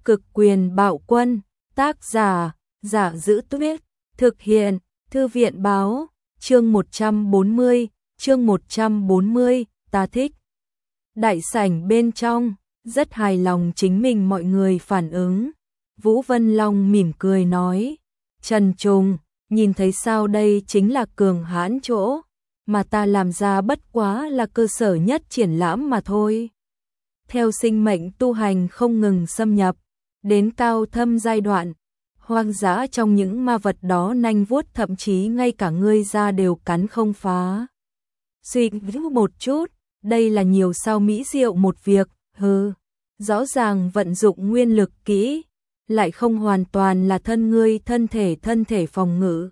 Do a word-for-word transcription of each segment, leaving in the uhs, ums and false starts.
Cực quyền bạo quân, tác giả, Giả Giữ Tuyết, thực hiện, Thư viện báo, chương một trăm bốn mươi, chương một trăm bốn mươi, ta thích. Đại sảnh bên trong, rất hài lòng chính mình mọi người phản ứng. Vũ Vân Long mỉm cười nói, Trần Trùng, nhìn thấy sao, đây chính là cường hãn chỗ, mà ta làm ra bất quá là cơ sở nhất triển lãm mà thôi. Theo sinh mệnh tu hành không ngừng xâm nhập, đến cao thâm giai đoạn, hoang dã trong những ma vật đó nanh vuốt, thậm chí ngay cả ngươi ra đều cắn không phá. Suy nghĩ một chút, đây là nhiều sao mỹ diệu một việc, hừ, rõ ràng vận dụng nguyên lực kỹ, lại không hoàn toàn là thân ngươi thân thể thân thể phòng ngự.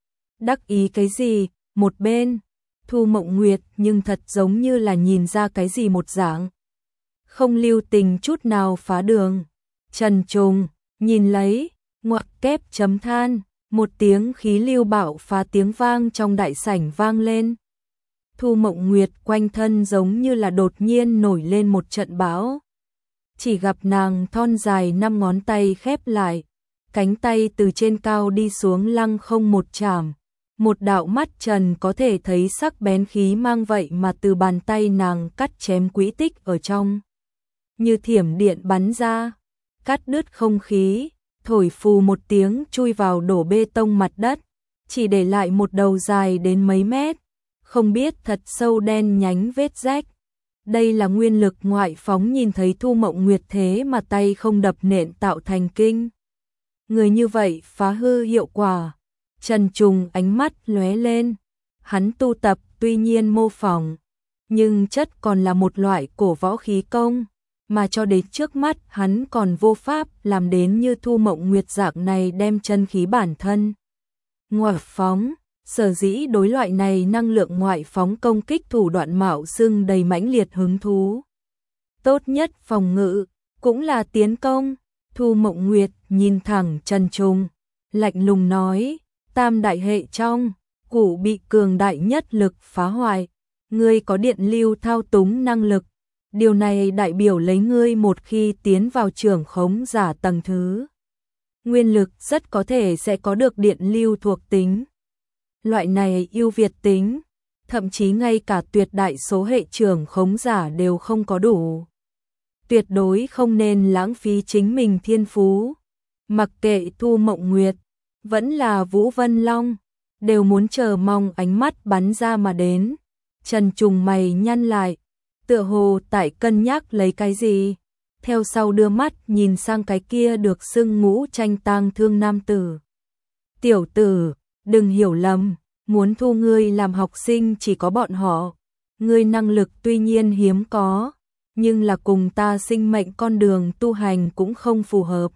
Đắc ý cái gì, một bên, Thu Mộng Nguyệt nhưng thật giống như là nhìn ra cái gì một dạng. Không lưu tình chút nào phá đường. Trần Trùng, nhìn lấy, ngoặc kép chấm than, một tiếng khí lưu bạo phá tiếng vang trong đại sảnh vang lên. Thu Mộng Nguyệt quanh thân giống như là đột nhiên nổi lên một trận bão. Chỉ gặp nàng thon dài năm ngón tay khép lại, cánh tay từ trên cao đi xuống lăng không một chạm. Một đạo mắt trần có thể thấy sắc bén khí mang vậy mà từ bàn tay nàng cắt chém quỹ tích ở trong. Như thiểm điện bắn ra, cắt đứt không khí, thổi phù một tiếng chui vào đổ bê tông mặt đất, chỉ để lại một đầu dài đến mấy mét, không biết thật sâu đen nhánh vết rách. Đây là nguyên lực ngoại phóng, nhìn thấy Thu Mộng Nguyệt thế mà tay không đập nện tạo thành kinh. Người như vậy phá hư hiệu quả. Trần Trùng ánh mắt lóe lên, hắn tu tập tuy nhiên mô phỏng, nhưng chất còn là một loại cổ võ khí công, mà cho đến trước mắt hắn còn vô pháp làm đến như Thu Mộng Nguyệt dạng này đem chân khí bản thân ngoại phóng. Sở dĩ đối loại này năng lượng ngoại phóng công kích thủ đoạn mạo xưng đầy mãnh liệt hứng thú. Tốt nhất phòng ngự, cũng là tiến công. Thu Mộng Nguyệt nhìn thẳng Trần Trùng, lạnh lùng nói, tam đại hệ trong, củ bị cường đại nhất lực phá hoại. Ngươi có điện lưu thao túng năng lực. Điều này đại biểu lấy ngươi một khi tiến vào trưởng khống giả tầng thứ. Nguyên lực rất có thể sẽ có được điện lưu thuộc tính. Loại này ưu việt tính, thậm chí ngay cả tuyệt đại số hệ trưởng khống giả đều không có đủ. Tuyệt đối không nên lãng phí chính mình thiên phú. Mặc kệ Thu Mộng Nguyệt, vẫn là Vũ Vân Long, đều muốn chờ mong ánh mắt bắn ra mà đến. Trần Trùng mày nhăn lại, tựa hồ tại cân nhắc lấy cái gì, theo sau đưa mắt nhìn sang cái kia được xưng ngũ tranh tang thương nam tử. Tiểu tử, đừng hiểu lầm, muốn thu ngươi làm học sinh chỉ có bọn họ. Ngươi năng lực tuy nhiên hiếm có, nhưng là cùng ta sinh mệnh con đường tu hành cũng không phù hợp.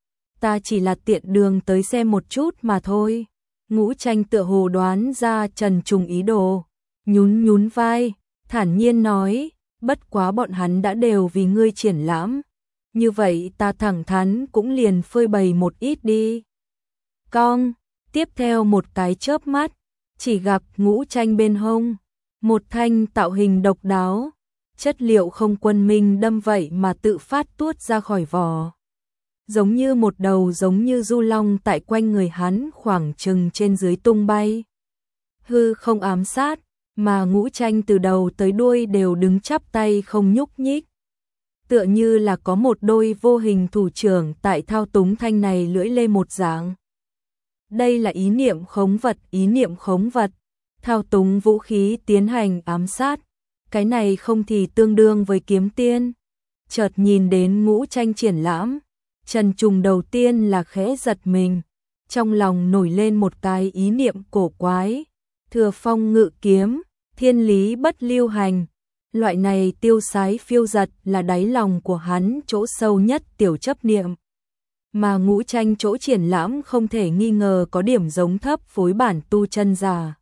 Ta chỉ là tiện đường tới xem một chút mà thôi. Ngũ tranh tựa hồ đoán ra Trần Trùng ý đồ, nhún nhún vai, thản nhiên nói, bất quá bọn hắn đã đều vì ngươi triển lãm. Như vậy ta thẳng thắn cũng liền phơi bày một ít đi. Cong. Tiếp theo một cái chớp mắt, chỉ gặp ngũ tranh bên hông, một thanh tạo hình độc đáo, chất liệu không quân minh đâm vậy mà tự phát tuốt ra khỏi vỏ. Giống như một đầu giống như du long tại quanh người hắn khoảng chừng trên dưới tung bay. Hư không ám sát, mà ngũ tranh từ đầu tới đuôi đều đứng chắp tay không nhúc nhích. Tựa như là có một đôi vô hình thủ trưởng tại thao túng thanh này lưỡi lê một dạng. Đây là ý niệm khống vật, ý niệm khống vật, thao túng vũ khí tiến hành ám sát. Cái này không thì tương đương với kiếm tiên. Chợt nhìn đến ngũ tranh triển lãm, Trần Trùng đầu tiên là khẽ giật mình, trong lòng nổi lên một cái ý niệm cổ quái. Thừa phong ngự kiếm, thiên lý bất lưu hành. Loại này tiêu sái phiêu giật là đáy lòng của hắn chỗ sâu nhất tiểu chấp niệm. Mà ngũ tranh chỗ triển lãm không thể nghi ngờ có điểm giống thấp phối bản tu chân giả.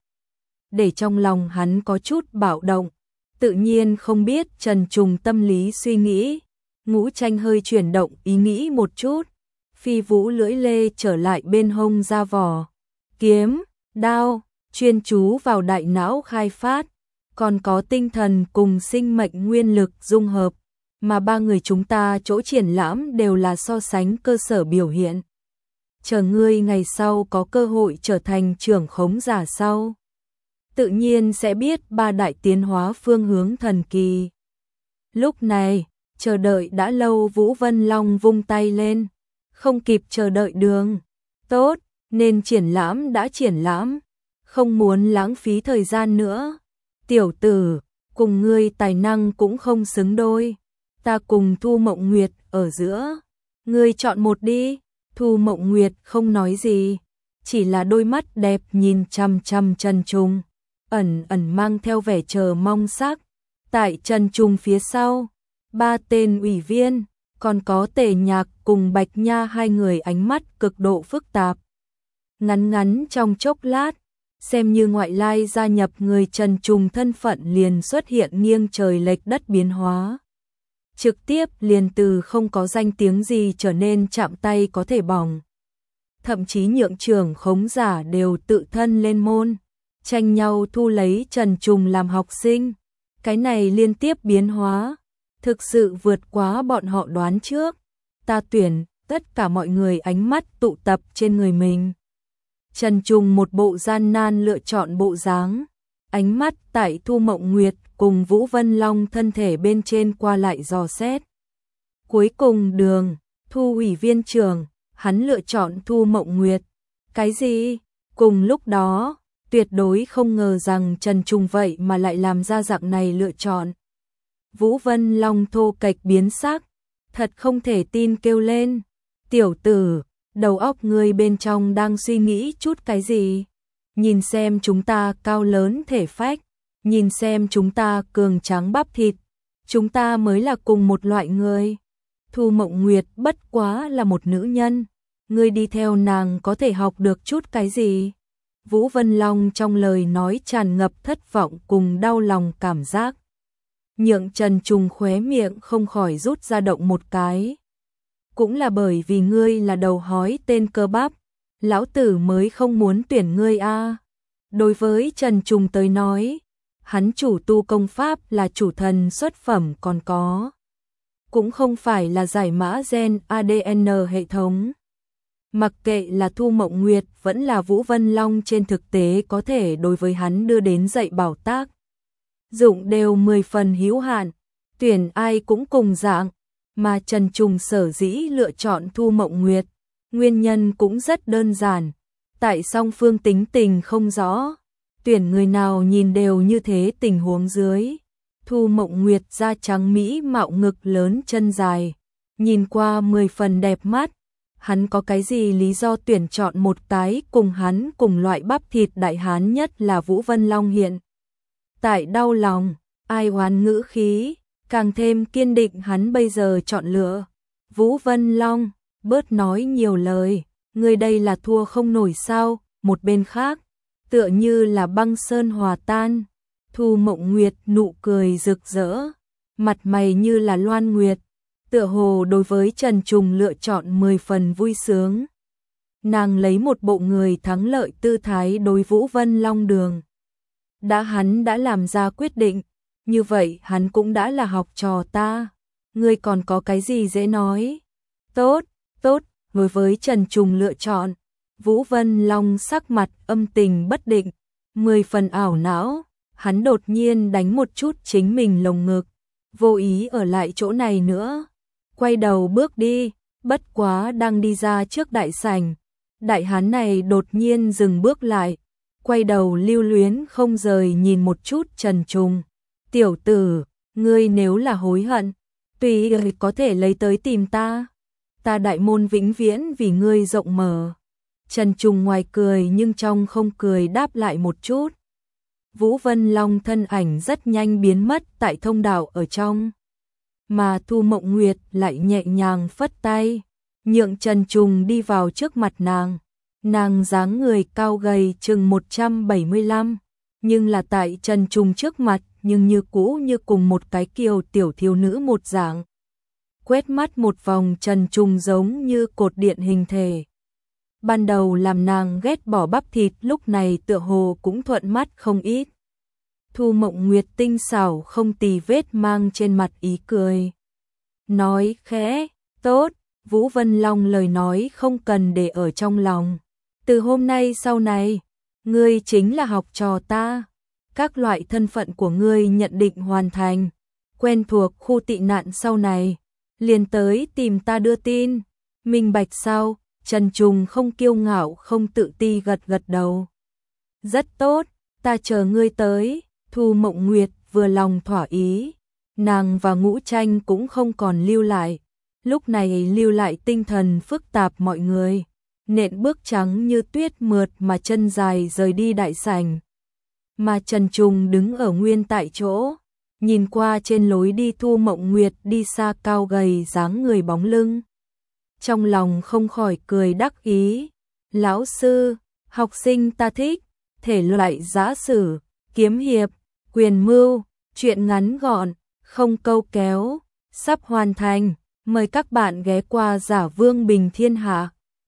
Để trong lòng hắn có chút bạo động, tự nhiên không biết Trần Trùng tâm lý suy nghĩ. Ngũ tranh hơi chuyển động ý nghĩ một chút, phi vũ lưỡi lê trở lại bên hông ra vỏ. Kiếm, đao, chuyên chú vào đại não khai phát, còn có tinh thần cùng sinh mệnh nguyên lực dung hợp. mà ba người chúng ta chỗ triển lãm đều là so sánh cơ sở biểu hiện. Chờ ngươi ngày sau có cơ hội trở thành trưởng khống giả sau, tự nhiên sẽ biết ba đại tiến hóa phương hướng thần kỳ. Lúc này, chờ đợi đã lâu Vũ Vân Long vung tay lên, không kịp chờ đợi đường. Tốt, nên triển lãm đã triển lãm, không muốn lãng phí thời gian nữa. Tiểu tử, cùng ngươi tài năng cũng không xứng đôi, ta cùng Thu Mộng Nguyệt ở giữa, ngươi chọn một đi. Thu Mộng Nguyệt không nói gì, chỉ là đôi mắt đẹp nhìn chằm chằm Trần Trùng, ẩn ẩn mang theo vẻ chờ mong sắc. Tại Trần Trùng phía sau, ba tên ủy viên, còn có Tề Nhạc cùng Bạch Nha hai người ánh mắt cực độ phức tạp. Ngắn ngắn trong chốc lát, xem như ngoại lai gia nhập người Trần Trùng thân phận liền xuất hiện nghiêng trời lệch đất biến hóa. Trực tiếp liền từ không có danh tiếng gì trở nên chạm tay có thể bỏng. Thậm chí nhượng trưởng khống giả đều tự thân lên môn, tranh nhau thu lấy Trần Trùng làm học sinh. Cái này liên tiếp biến hóa, thực sự vượt quá bọn họ đoán trước. Ta tuyển, tất cả mọi người ánh mắt tụ tập trên người mình. Trần Trùng một bộ gian nan lựa chọn bộ dáng, ánh mắt tại Thu Mộng Nguyệt cùng Vũ Vân Long thân thể bên trên qua lại dò xét. Cuối cùng đường, Thu ủy viên trưởng, hắn lựa chọn Thu Mộng Nguyệt. Cái gì? Cùng lúc đó, tuyệt đối không ngờ rằng Trần Trùng vậy mà lại làm ra dạng này lựa chọn. Vũ Vân Long thô kệch biến sắc, thật không thể tin kêu lên. Tiểu tử, đầu óc ngươi bên trong đang suy nghĩ chút cái gì? Nhìn xem chúng ta cao lớn thể phách, nhìn xem chúng ta cường tráng bắp thịt, chúng ta mới là cùng một loại người. Thu Mộng Nguyệt bất quá là một nữ nhân, ngươi đi theo nàng có thể học được chút cái gì? Vũ Vân Long trong lời nói tràn ngập thất vọng cùng đau lòng cảm giác. Nhượng Trần Trùng khóe miệng không khỏi rút ra động một cái. Cũng là bởi vì ngươi là đầu hói tên cơ bắp, lão tử mới không muốn tuyển ngươi a. Đối với Trần Trùng tới nói, hắn chủ tu công pháp là chủ thần xuất phẩm còn có. Cũng không phải là giải mã gen a đê en hệ thống. Mặc kệ là Thu Mộng Nguyệt vẫn là Vũ Vân Long trên thực tế có thể đối với hắn đưa đến dạy bảo tác. Dụng đều mười phần hữu hạn, tuyển ai cũng cùng dạng, mà Trần Trùng sở dĩ lựa chọn Thu Mộng Nguyệt. Nguyên nhân cũng rất đơn giản, tại song phương tính tình không rõ, tuyển người nào nhìn đều như thế tình huống dưới. Thu Mộng Nguyệt da trắng mỹ mạo ngực lớn chân dài, nhìn qua mười phần đẹp mắt, hắn có cái gì lý do tuyển chọn một cái cùng hắn cùng loại bắp thịt đại hán nhất là Vũ Vân Long hiện. Tại đau lòng, ai oán ngữ khí, càng thêm kiên định hắn bây giờ chọn lựa. Vũ Vân Long, bớt nói nhiều lời, người đây là thua không nổi sao? Một bên khác, tựa như là băng sơn hòa tan, Thu Mộng Nguyệt nụ cười rực rỡ, mặt mày như là loan nguyệt, tựa hồ đối với Trần Trùng lựa chọn mười phần vui sướng. Nàng lấy một bộ người thắng lợi tư thái đối Vũ Vân Long đường. Đã hắn đã làm ra quyết định, như vậy hắn cũng đã là học trò ta, ngươi còn có cái gì dễ nói? Tốt, tốt, đối với Trần Trùng lựa chọn, Vũ Vân Long sắc mặt âm tình bất định, mười phần ảo não, hắn đột nhiên đánh một chút chính mình lồng ngực, vô ý ở lại chỗ này nữa, quay đầu bước đi, bất quá đang đi ra trước đại sảnh, đại hán này đột nhiên dừng bước lại, quay đầu lưu luyến không rời nhìn một chút Trần Trùng. Tiểu tử, ngươi nếu là hối hận, tùy có thể lấy tới tìm ta, ta đại môn vĩnh viễn vì ngươi rộng mở. Trần Trùng ngoài cười nhưng trong không cười đáp lại một chút. Vũ Vân Long thân ảnh rất nhanh biến mất tại thông đạo ở trong, mà Thu Mộng Nguyệt lại nhẹ nhàng phất tay, nhượng Trần Trùng đi vào trước mặt nàng. Nàng dáng người cao gầy chừng một trăm bảy mươi lăm, nhưng là tại Trần Trùng trước mặt nhưng như cũ như cùng một cái kiều tiểu thiếu nữ một dạng. Quét mắt một vòng Trần Trùng giống như cột điện hình thể. Ban đầu làm nàng ghét bỏ bắp thịt lúc này tựa hồ cũng thuận mắt không ít. Thu Mộng Nguyệt tinh xảo không tì vết mang trên mặt ý cười. nói khẽ, tốt, Vũ Vân Long lời nói không cần để ở trong lòng. Từ hôm nay sau này, ngươi chính là học trò ta. Các loại thân phận của ngươi nhận định hoàn thành, quen thuộc khu tị nạn sau này, liền tới tìm ta đưa tin. Minh bạch sao? Trần Trùng không kiêu ngạo không tự ti gật gật đầu. Rất tốt, ta chờ ngươi tới. Thu Mộng Nguyệt vừa lòng thỏa ý. Nàng và Ngũ Tranh cũng không còn lưu lại. Lúc này lưu lại tinh thần phức tạp mọi người. Nện bước trắng như tuyết mượt mà chân dài rời đi đại sảnh. Mà Trần Trùng đứng ở nguyên tại chỗ, nhìn qua trên lối đi Thu Mộng Nguyệt đi xa cao gầy dáng người bóng lưng. Trong lòng không khỏi cười đắc ý. Lão sư, học sinh ta thích, thể loại giã sử, kiếm hiệp, quyền mưu, truyện ngắn gọn, không câu kéo, sắp hoàn thành. Mời các bạn ghé qua Giả Vương Bình Thiên Hạ.